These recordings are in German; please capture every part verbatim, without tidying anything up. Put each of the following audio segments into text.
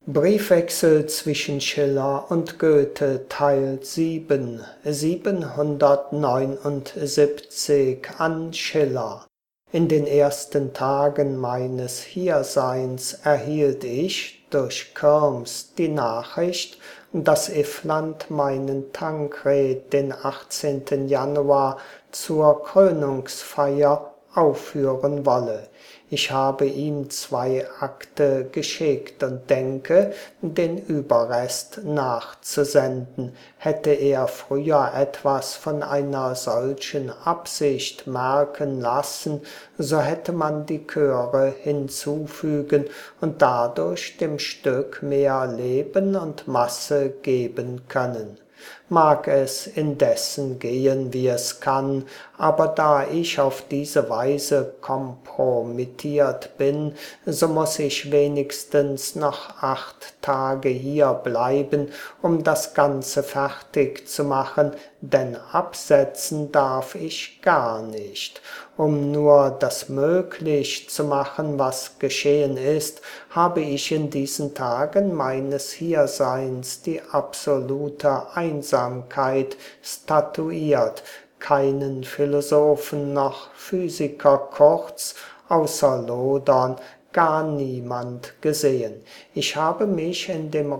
Briefwechsel zwischen Schiller und Goethe Teil sieben, siebenhundertneunundsiebzig an Schiller. In den ersten Tagen meines Hierseins erhielt ich durch Kirms die Nachricht, dass Iffland meinen Tankred den achtzehnten Januar zur Krönungsfeier aufführen wolle. Ich habe ihm zwei Akte geschickt und denke, den Überrest nachzusenden. Hätte er früher etwas von einer solchen Absicht merken lassen, so hätte man die Chöre hinzufügen und dadurch dem Stück mehr Leben und Masse geben können. Mag es indessen gehen, wie es kann, aber da ich auf diese Weise kompromittiert bin, so muss ich wenigstens noch acht Tage hier bleiben, um das Ganze fertig zu machen, denn absetzen darf ich gar nicht. Um nur das möglich zu machen, was geschehen ist, habe ich in diesen Tagen meines Hierseins die absolute Einsamkeit statuiert, keinen Philosophen noch Physiker, kurz, außer Lodern, gar niemand gesehen. Ich habe mich in dem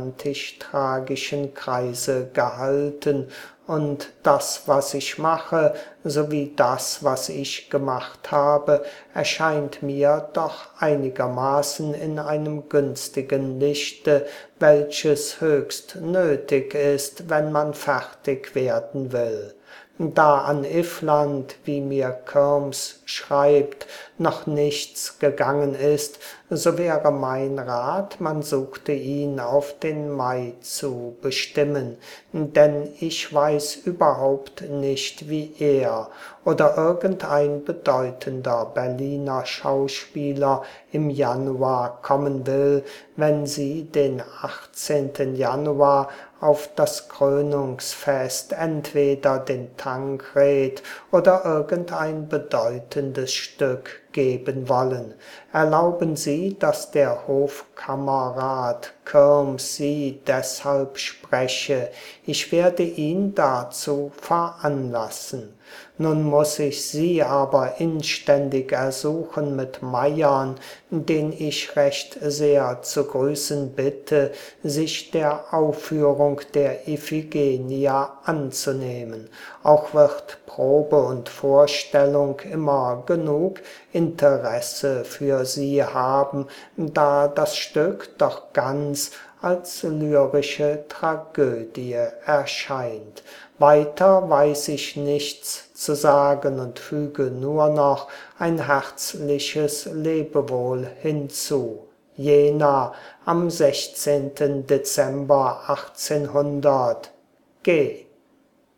romantisch-tragischen Kreise gehalten, und das, was ich mache, sowie das, was ich gemacht habe, erscheint mir doch einigermaßen in einem günstigen Lichte, welches höchst nötig ist, wenn man fertig werden will. Da an Iffland, wie mir Kirms schreibt, noch nichts gegangen ist, so wäre mein Rat, man suchte ihn auf den Mai zu bestimmen, denn ich weiß überhaupt nicht, wie er oder irgendein bedeutender Berliner Schauspieler im Januar kommen will, wenn sie den achtzehnten Januar auf das Krönungsfest entweder den Tankred oder irgendein bedeutendes Stück geben wollen. Erlauben Sie, dass der Hofkammerrat Kirms Sie deshalb spreche. Ich werde ihn dazu veranlassen. Nun muss ich Sie aber inständig ersuchen mit Meiern, den ich recht sehr zu grüßen bitte, sich der Aufführung der Iphigenia anzunehmen. Auch wird Probe und Vorstellung immer genug Interesse für Sie haben, da das Stück doch ganz als lyrische Tragödie erscheint. Weiter weiß ich nichts zu sagen und füge nur noch ein herzliches Lebewohl hinzu. Jena am sechzehnten Dezember achtzehnhundert G